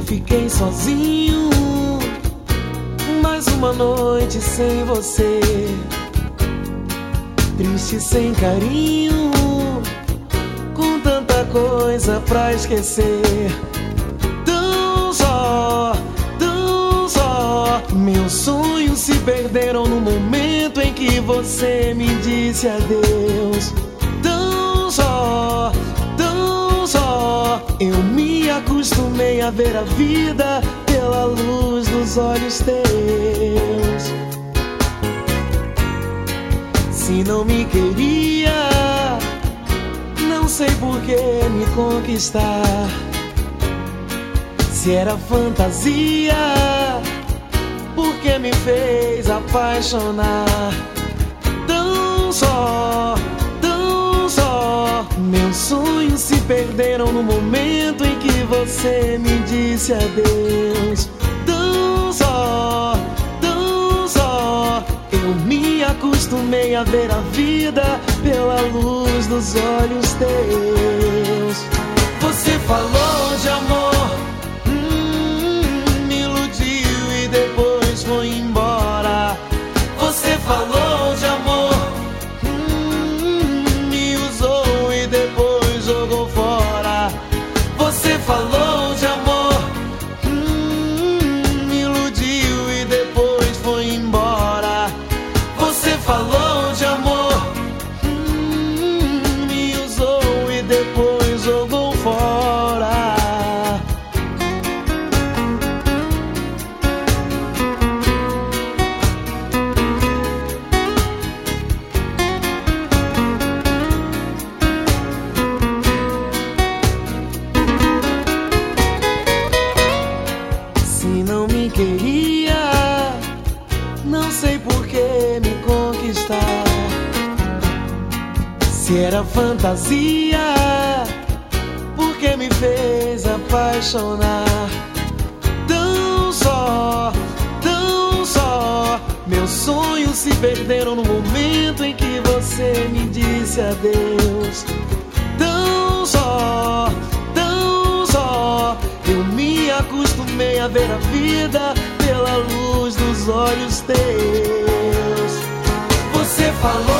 fiquei sozinho, mais uma noite sem você, triste sem carinho, com tanta coisa pra esquecer. Tão só, meus sonhos se perderam no momento em que você me disse adeus. Tão só, eu me acostumei a ver a vida pela luz dos olhos teus. Se não me queria, não sei por que me conquistar. Se era fantasia, por que me fez apaixonar? Tão só, meus sonhos se perderam no momento em que você me disse adeus. Tão só, eu me acostumei a ver a vida pela luz dos olhos teus. Você falou de amor, me iludiu e depois foi embora. Você falou de amor, me usou e depois jogou fora. Você falou de amor, me iludiu e depois foi embora. Você falou de amor, me usou e depois jogou fora. Se não me queria, não sei por que me conquistar. Se era fantasia, por que me fez apaixonar? Tão só, meus sonhos se perderam no momento em que você me disse adeus. Tão só, eu me acostumei a ver a vida pela luz dos olhos teus. Você falou